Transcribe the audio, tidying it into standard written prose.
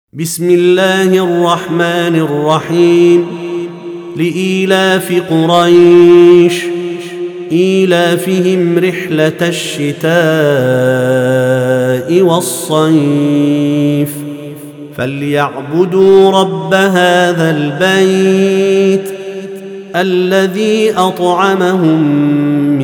بسم الله الرحمن الرحيم. لإيلاف قريش إيلافهم رحلة الشتاء والصيف فليعبدوا رب هذا البيت الذي أطعمهم